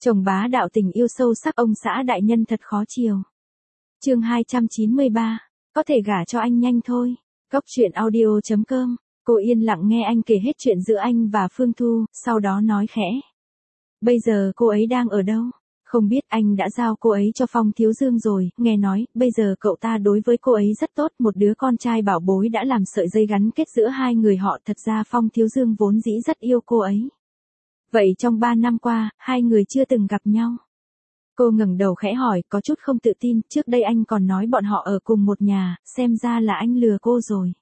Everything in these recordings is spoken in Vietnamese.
Chồng bá đạo tình yêu sâu sắc ông xã đại nhân thật khó chiều. Chương 293, có thể gả cho anh nhanh thôi. Góc truyện audio.com. Cô yên lặng nghe anh kể hết chuyện giữa anh và Phương Thu, sau đó nói khẽ. Bây giờ cô ấy đang ở đâu? Không biết, anh đã giao cô ấy cho Phong Thiếu Dương rồi, nghe nói, bây giờ cậu ta đối với cô ấy rất tốt, một đứa con trai bảo bối đã làm sợi dây gắn kết giữa hai người họ, thật ra Phong Thiếu Dương vốn dĩ rất yêu cô ấy. Vậy trong 3 năm qua, hai người chưa từng gặp nhau. Cô ngẩng đầu khẽ hỏi, có chút không tự tin, trước đây anh còn nói bọn họ ở cùng một nhà, xem ra là anh lừa cô rồi.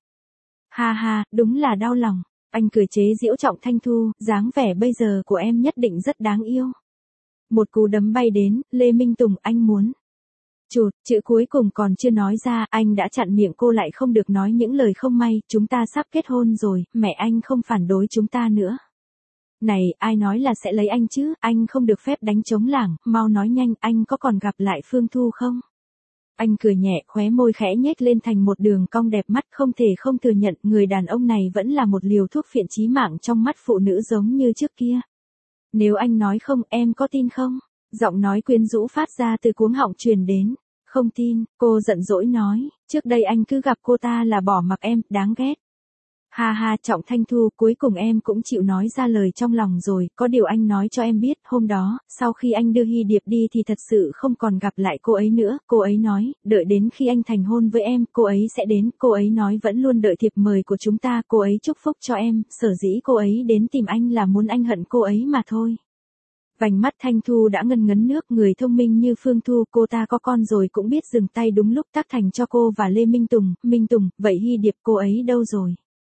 Ha ha, đúng là đau lòng. Anh cười chế giễu Trọng Thanh Thu, dáng vẻ bây giờ của em nhất định rất đáng yêu. Một cú đấm bay đến, Lê Minh Tùng, anh muốn. Chụt, chữ cuối cùng còn chưa nói ra, anh đã chặn miệng cô lại không được nói những lời không may, chúng ta sắp kết hôn rồi, mẹ anh không phản đối chúng ta nữa. Này, ai nói là sẽ lấy anh chứ, anh không được phép đánh trống lảng, mau nói nhanh, anh có còn gặp lại Phương Thu không? Anh cười nhẹ, khóe môi khẽ nhếch lên thành một đường cong đẹp mắt, không thể không thừa nhận, người đàn ông này vẫn là một liều thuốc phiện chí mạng trong mắt phụ nữ giống như trước kia. Nếu anh nói không, em có tin không? Giọng nói quyến rũ phát ra từ cuống họng truyền đến. Không tin, cô giận dỗi nói, trước đây anh cứ gặp cô ta là bỏ mặc em, đáng ghét. Ha ha, Trọng Thanh Thu, cuối cùng em cũng chịu nói ra lời trong lòng rồi, có điều anh nói cho em biết, hôm đó, sau khi anh đưa Hy Điệp đi thì thật sự không còn gặp lại cô ấy nữa, cô ấy nói, đợi đến khi anh thành hôn với em, cô ấy sẽ đến, cô ấy nói vẫn luôn đợi thiệp mời của chúng ta, cô ấy chúc phúc cho em, sở dĩ cô ấy đến tìm anh là muốn anh hận cô ấy mà thôi. Vành mắt Thanh Thu đã ngân ngấn nước, người thông minh như Phương Thu, cô ta có con rồi cũng biết dừng tay đúng lúc, tác thành cho cô và Lê Minh Tùng, vậy Hy Điệp cô ấy đâu rồi?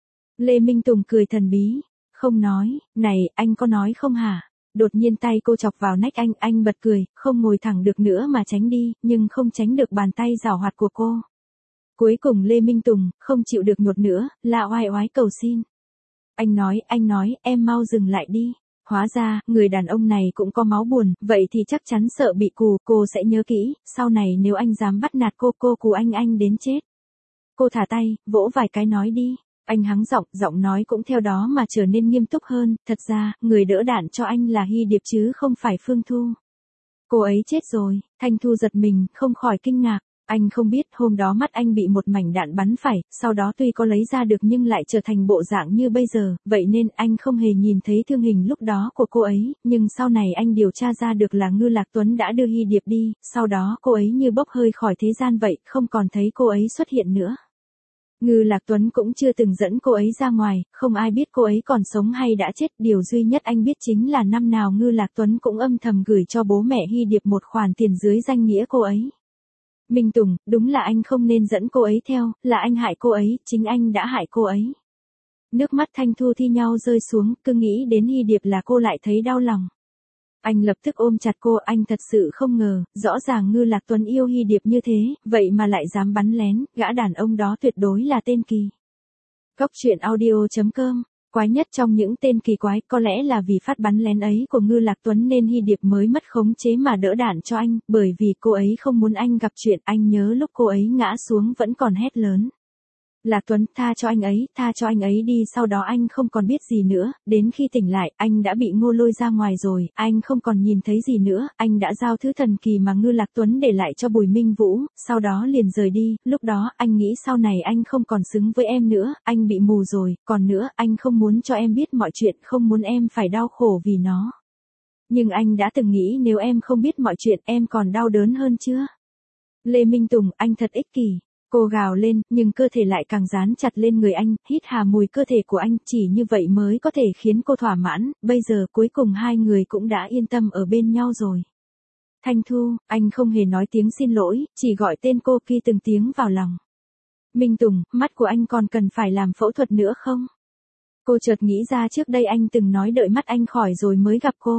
Lê Minh Tùng cười thần bí, không nói, này, anh có nói không hả? Đột nhiên tay cô chọc vào nách anh bật cười, không ngồi thẳng được nữa mà tránh đi, nhưng không tránh được bàn tay giảo hoạt của cô. Cuối cùng Lê Minh Tùng, không chịu được nhột nữa, la oai oái cầu xin. Anh nói, em mau dừng lại đi. Hóa ra, người đàn ông này cũng có máu buồn, vậy thì chắc chắn sợ bị cù, cô sẽ nhớ kỹ, sau này nếu anh dám bắt nạt cô cù anh đến chết. Cô thả tay, vỗ vài cái nói đi. Anh hắng giọng nói cũng theo đó mà trở nên nghiêm túc hơn, thật ra, người đỡ đạn cho anh là Hy Điệp chứ không phải Phương Thu. Cô ấy chết rồi, Thanh Thu giật mình, không khỏi kinh ngạc. Anh không biết hôm đó mắt anh bị một mảnh đạn bắn phải, sau đó tuy có lấy ra được nhưng lại trở thành bộ dạng như bây giờ, vậy nên anh không hề nhìn thấy thương hình lúc đó của cô ấy, nhưng sau này anh điều tra ra được là Ngư Lạc Tuấn đã đưa Hy Điệp đi, sau đó cô ấy như bốc hơi khỏi thế gian vậy, không còn thấy cô ấy xuất hiện nữa. Ngư Lạc Tuấn cũng chưa từng dẫn cô ấy ra ngoài, không ai biết cô ấy còn sống hay đã chết, điều duy nhất anh biết chính là năm nào Ngư Lạc Tuấn cũng âm thầm gửi cho bố mẹ Hy Điệp một khoản tiền dưới danh nghĩa cô ấy. Minh Tùng, đúng là anh không nên dẫn cô ấy theo, là anh hại cô ấy, chính anh đã hại cô ấy. Nước mắt Thanh Thu thi nhau rơi xuống, cứ nghĩ đến Hy Điệp là cô lại thấy đau lòng. Anh lập tức ôm chặt cô, anh thật sự không ngờ, rõ ràng Ngư Lạc Tuấn yêu Hy Điệp như thế, vậy mà lại dám bắn lén, gã đàn ông đó tuyệt đối là tên kỳ. Góc truyện audio.com. Quái nhất trong những tên kỳ quái, có lẽ là vì phát bắn lén ấy của Ngư Lạc Tuấn nên Hy Điệp mới mất khống chế mà đỡ đạn cho anh, bởi vì cô ấy không muốn anh gặp chuyện, anh nhớ lúc cô ấy ngã xuống vẫn còn hét lớn. Lạc Tuấn, tha cho anh ấy đi, sau đó anh không còn biết gì nữa, đến khi tỉnh lại, anh đã bị Ngô lôi ra ngoài rồi, anh không còn nhìn thấy gì nữa, anh đã giao thứ thần kỳ mà Ngư Lạc Tuấn để lại cho Bùi Minh Vũ, sau đó liền rời đi, lúc đó, anh nghĩ sau này anh không còn xứng với em nữa, anh bị mù rồi, còn nữa, anh không muốn cho em biết mọi chuyện, không muốn em phải đau khổ vì nó. Nhưng anh đã từng nghĩ nếu em không biết mọi chuyện, em còn đau đớn hơn chưa? Lê Minh Tùng, anh thật ích kỷ. Cô gào lên, nhưng cơ thể lại càng dán chặt lên người anh, hít hà mùi cơ thể của anh, chỉ như vậy mới có thể khiến cô thỏa mãn, bây giờ cuối cùng hai người cũng đã yên tâm ở bên nhau rồi. Thanh Thu, anh không hề nói tiếng xin lỗi, chỉ gọi tên cô kia từng tiếng vào lòng. Minh Tùng, mắt của anh còn cần phải làm phẫu thuật nữa không? Cô chợt nghĩ ra trước đây anh từng nói đợi mắt anh khỏi rồi mới gặp cô.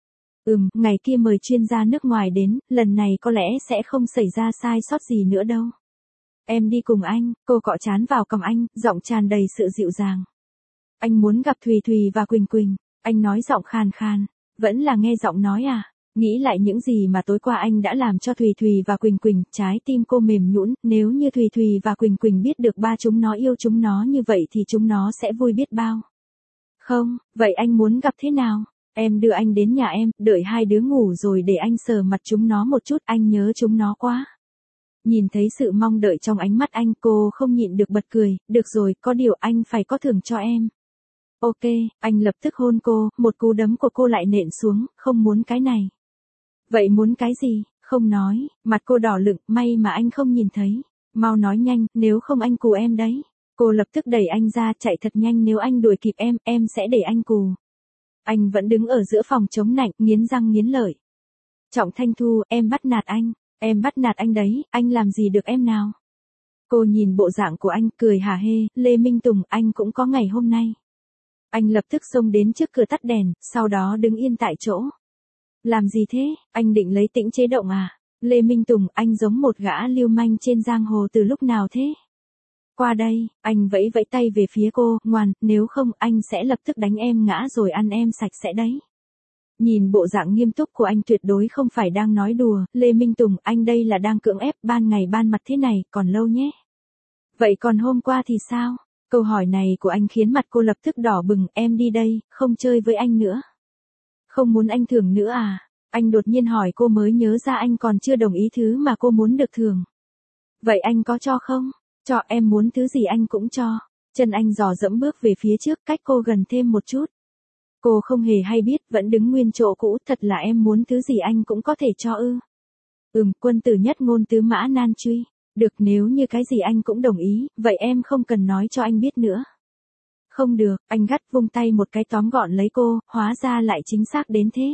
Ngày kia mời chuyên gia nước ngoài đến, lần này có lẽ sẽ không xảy ra sai sót gì nữa đâu. Em đi cùng anh, cô cọ trán vào cằm anh, giọng tràn đầy sự dịu dàng. Anh muốn gặp Thùy Thùy và Quỳnh Quỳnh, anh nói giọng khàn khàn, vẫn là nghe giọng nói à? Nghĩ lại những gì mà tối qua anh đã làm cho Thùy Thùy và Quỳnh Quỳnh, trái tim cô mềm nhũn, nếu như Thùy Thùy và Quỳnh Quỳnh biết được ba chúng nó yêu chúng nó như vậy thì chúng nó sẽ vui biết bao. Không, vậy anh muốn gặp thế nào? Em đưa anh đến nhà em, đợi hai đứa ngủ rồi để anh sờ mặt chúng nó một chút, anh nhớ chúng nó quá. Nhìn thấy sự mong đợi trong ánh mắt anh, cô không nhịn được bật cười, được rồi, có điều anh phải có thưởng cho em. Ok, anh lập tức hôn cô, một cú đấm của cô lại nện xuống, không muốn cái này. Vậy muốn cái gì? Không nói, mặt cô đỏ lựng, may mà anh không nhìn thấy. Mau nói nhanh, nếu không anh cù em đấy. Cô lập tức đẩy anh ra, chạy thật nhanh, nếu anh đuổi kịp em sẽ để anh cù. Anh vẫn đứng ở giữa phòng chống nạnh, nghiến răng nghiến lợi. Trọng Thanh Thu, em bắt nạt anh. Em bắt nạt anh đấy, anh làm gì được em nào? Cô nhìn bộ dạng của anh, cười hả hê, Lê Minh Tùng, anh cũng có ngày hôm nay. Anh lập tức xông đến trước cửa tắt đèn, sau đó đứng yên tại chỗ. Làm gì thế, anh định lấy tĩnh chế động à? Lê Minh Tùng, anh giống một gã lưu manh trên giang hồ từ lúc nào thế? Qua đây, anh vẫy vẫy tay về phía cô, ngoan, nếu không anh sẽ lập tức đánh em ngã rồi ăn em sạch sẽ đấy. Nhìn bộ dạng nghiêm túc của anh tuyệt đối không phải đang nói đùa, Lê Minh Tùng, anh đây là đang cưỡng ép, ban ngày ban mặt thế này, còn lâu nhé. Vậy còn hôm qua thì sao? Câu hỏi này của anh khiến mặt cô lập tức đỏ bừng, em đi đây, không chơi với anh nữa. Không muốn anh thưởng nữa à? Anh đột nhiên hỏi cô mới nhớ ra anh còn chưa đồng ý thứ mà cô muốn được thưởng. Vậy anh có cho không? Cho, em muốn thứ gì anh cũng cho. Chân anh dò dẫm bước về phía trước, cách cô gần thêm một chút. Cô không hề hay biết, vẫn đứng nguyên chỗ cũ, thật là em muốn thứ gì anh cũng có thể cho ư. Quân tử nhất ngôn tứ mã nan truy. Được, nếu như cái gì anh cũng đồng ý, vậy em không cần nói cho anh biết nữa. Không được, anh gắt vung tay một cái tóm gọn lấy cô, hóa ra lại chính xác đến thế.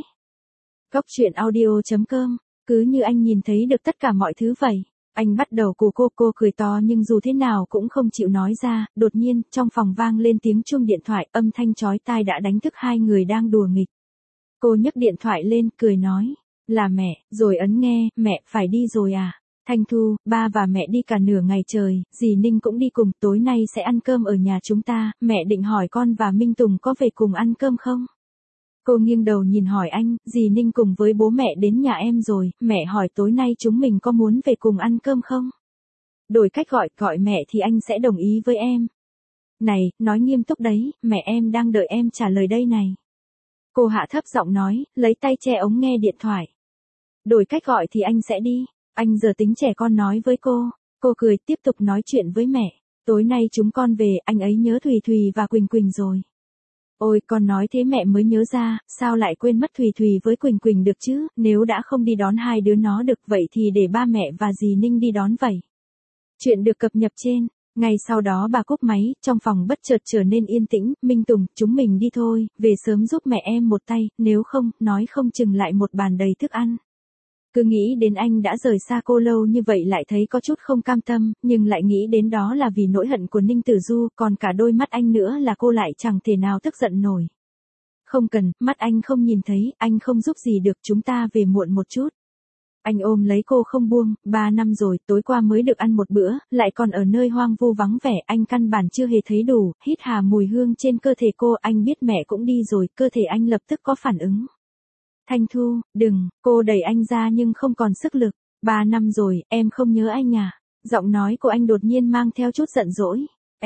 Góc truyện audio.com, cứ như anh nhìn thấy được tất cả mọi thứ vậy. Anh bắt đầu cù cô cười to nhưng dù thế nào cũng không chịu nói ra, đột nhiên, trong phòng vang lên tiếng chuông điện thoại, âm thanh chói tai đã đánh thức hai người đang đùa nghịch. Cô nhấc điện thoại lên, cười nói, là mẹ, rồi ấn nghe, mẹ, phải đi rồi à? Thanh Thu, ba và mẹ đi cả nửa ngày trời, dì Ninh cũng đi cùng, tối nay sẽ ăn cơm ở nhà chúng ta, mẹ định hỏi con và Minh Tùng có về cùng ăn cơm không? Cô nghiêng đầu nhìn hỏi anh, dì Ninh cùng với bố mẹ đến nhà em rồi, mẹ hỏi tối nay chúng mình có muốn về cùng ăn cơm không? Đổi cách gọi mẹ thì anh sẽ đồng ý với em. Này, nói nghiêm túc đấy, mẹ em đang đợi em trả lời đây này. Cô hạ thấp giọng nói, lấy tay che ống nghe điện thoại. Đổi cách gọi thì anh sẽ đi. Anh giờ tính trẻ con nói với cô. Cô cười tiếp tục nói chuyện với mẹ. Tối nay chúng con về, anh ấy nhớ Thùy Thùy và Quỳnh Quỳnh rồi. Ôi, con nói thế mẹ mới nhớ ra, sao lại quên mất Thùy Thùy với Quỳnh Quỳnh được chứ, nếu đã không đi đón hai đứa nó được vậy thì để ba mẹ và dì Ninh đi đón vậy. Chuyện được cập nhật trên. Ngay sau đó bà cúp máy, trong phòng bất chợt trở nên yên tĩnh, Minh Tùng, chúng mình đi thôi, về sớm giúp mẹ em một tay, nếu không, nói không chừng lại một bàn đầy thức ăn. Cứ nghĩ đến anh đã rời xa cô lâu như vậy lại thấy có chút không cam tâm, nhưng lại nghĩ đến đó là vì nỗi hận của Ninh Tử Du, còn cả đôi mắt anh nữa là cô lại chẳng thể nào tức giận nổi. Không cần, mắt anh không nhìn thấy, anh không giúp gì được, chúng ta về muộn một chút. Anh ôm lấy cô không buông, 3 năm rồi, tối qua mới được ăn một bữa, lại còn ở nơi hoang vu vắng vẻ, anh căn bản chưa hề thấy đủ, hít hà mùi hương trên cơ thể cô, anh biết mẹ cũng đi rồi, cơ thể anh lập tức có phản ứng. Thanh Thu, đừng, cô đẩy anh ra nhưng không còn sức lực, 3 năm rồi, em không nhớ anh à? Giọng nói của anh đột nhiên mang theo chút giận dỗi.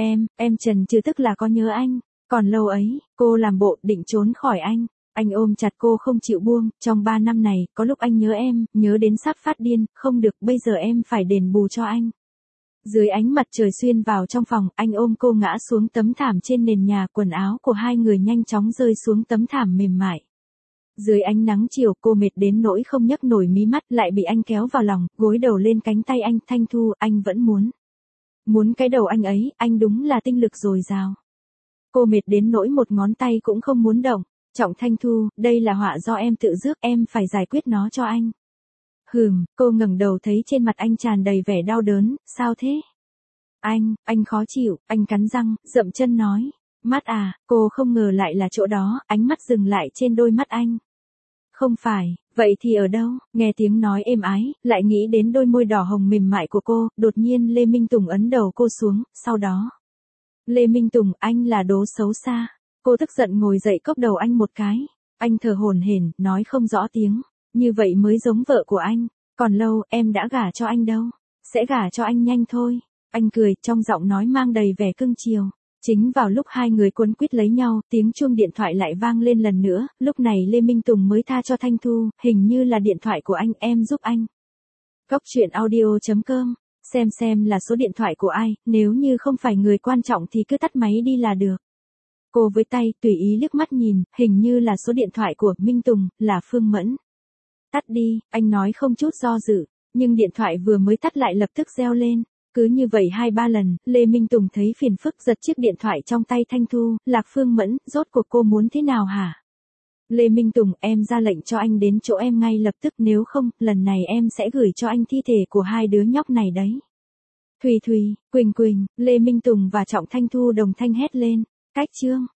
Em trần trừ tức là có nhớ anh, còn lâu ấy, cô làm bộ định trốn khỏi anh. Anh ôm chặt cô không chịu buông, trong 3 năm này, có lúc anh nhớ em, nhớ đến sắp phát điên, không được, bây giờ em phải đền bù cho anh. Dưới ánh mặt trời xuyên vào trong phòng, anh ôm cô ngã xuống tấm thảm trên nền nhà, quần áo của hai người nhanh chóng rơi xuống tấm thảm mềm mại. Dưới ánh nắng chiều, cô mệt đến nỗi không nhấc nổi mí mắt, lại bị anh kéo vào lòng, gối đầu lên cánh tay anh. Thanh Thu, anh vẫn muốn cái đầu anh ấy, anh đúng là tinh lực dồi dào. Cô mệt đến nỗi một ngón tay cũng không muốn động. Trọng Thanh Thu, đây là họa do em tự rước, em phải giải quyết nó cho anh. Cô ngẩng đầu thấy trên mặt anh tràn đầy vẻ đau đớn, sao thế? Anh khó chịu, anh cắn răng, dậm chân nói. Mắt à, cô không ngờ lại là chỗ đó, ánh mắt dừng lại trên đôi mắt anh. Không phải, vậy thì ở đâu? Nghe tiếng nói êm ái, lại nghĩ đến đôi môi đỏ hồng mềm mại của cô, đột nhiên Lê Minh Tùng ấn đầu cô xuống, sau đó. Lê Minh Tùng, anh là đố xấu xa. Cô tức giận ngồi dậy cốc đầu anh một cái. Anh thở hổn hển, nói không rõ tiếng. Như vậy mới giống vợ của anh. Còn lâu, em đã gả cho anh đâu. Sẽ gả cho anh nhanh thôi. Anh cười, trong giọng nói mang đầy vẻ cưng chiều. Chính vào lúc hai người quấn quýt lấy nhau, tiếng chuông điện thoại lại vang lên lần nữa, lúc này Lê Minh Tùng mới tha cho Thanh Thu, hình như là điện thoại của anh, em giúp anh. Cốc truyện audio.com, xem là số điện thoại của ai, nếu như không phải người quan trọng thì cứ tắt máy đi là được. Cô với tay, tùy ý liếc mắt nhìn, hình như là số điện thoại của Minh Tùng, là Phương Mẫn. Tắt đi, anh nói không chút do dự, nhưng điện thoại vừa mới tắt lại lập tức reo lên. Cứ như vậy 2-3 lần, Lê Minh Tùng thấy phiền phức giật chiếc điện thoại trong tay Thanh Thu, Lạc Phương Mẫn, rốt cuộc cô muốn thế nào hả? Lê Minh Tùng, em ra lệnh cho anh đến chỗ em ngay lập tức, nếu không, lần này em sẽ gửi cho anh thi thể của hai đứa nhóc này đấy. Thùy, Quỳnh, Lê Minh Tùng và Trọng Thanh Thu đồng thanh hét lên, cách chương.